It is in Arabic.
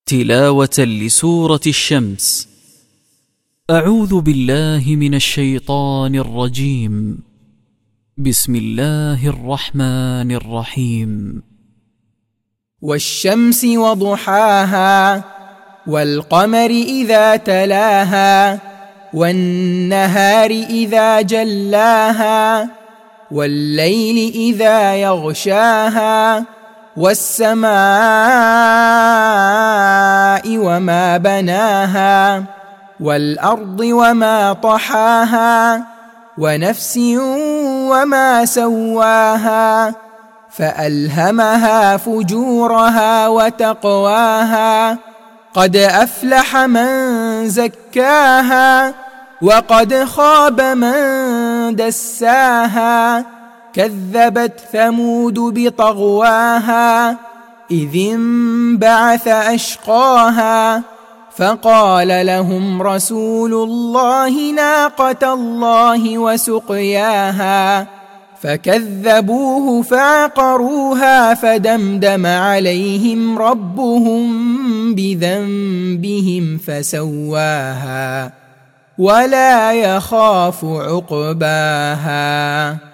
تلاوة لسورة الشمس. أعوذ بالله من الشيطان الرجيم. بسم الله الرحمن الرحيم. والشمس وضحاها والقمر إذا تلاها والنهار إذا جلاها والليل إذا يغشاها والسماء وما بناها والأرض وما طحاها ونفس وما سواها فألهمها فجورها وتقواها قد أفلح من زكاها وقد خاب من دساها كذبت ثمود بطغواها إذ انبعث أشقاها فقال لهم رسول الله ناقة الله وسقياها فكذبوه فعقروها فدمدم عليهم ربهم بذنبهم فسواها ولا يخاف عقباها.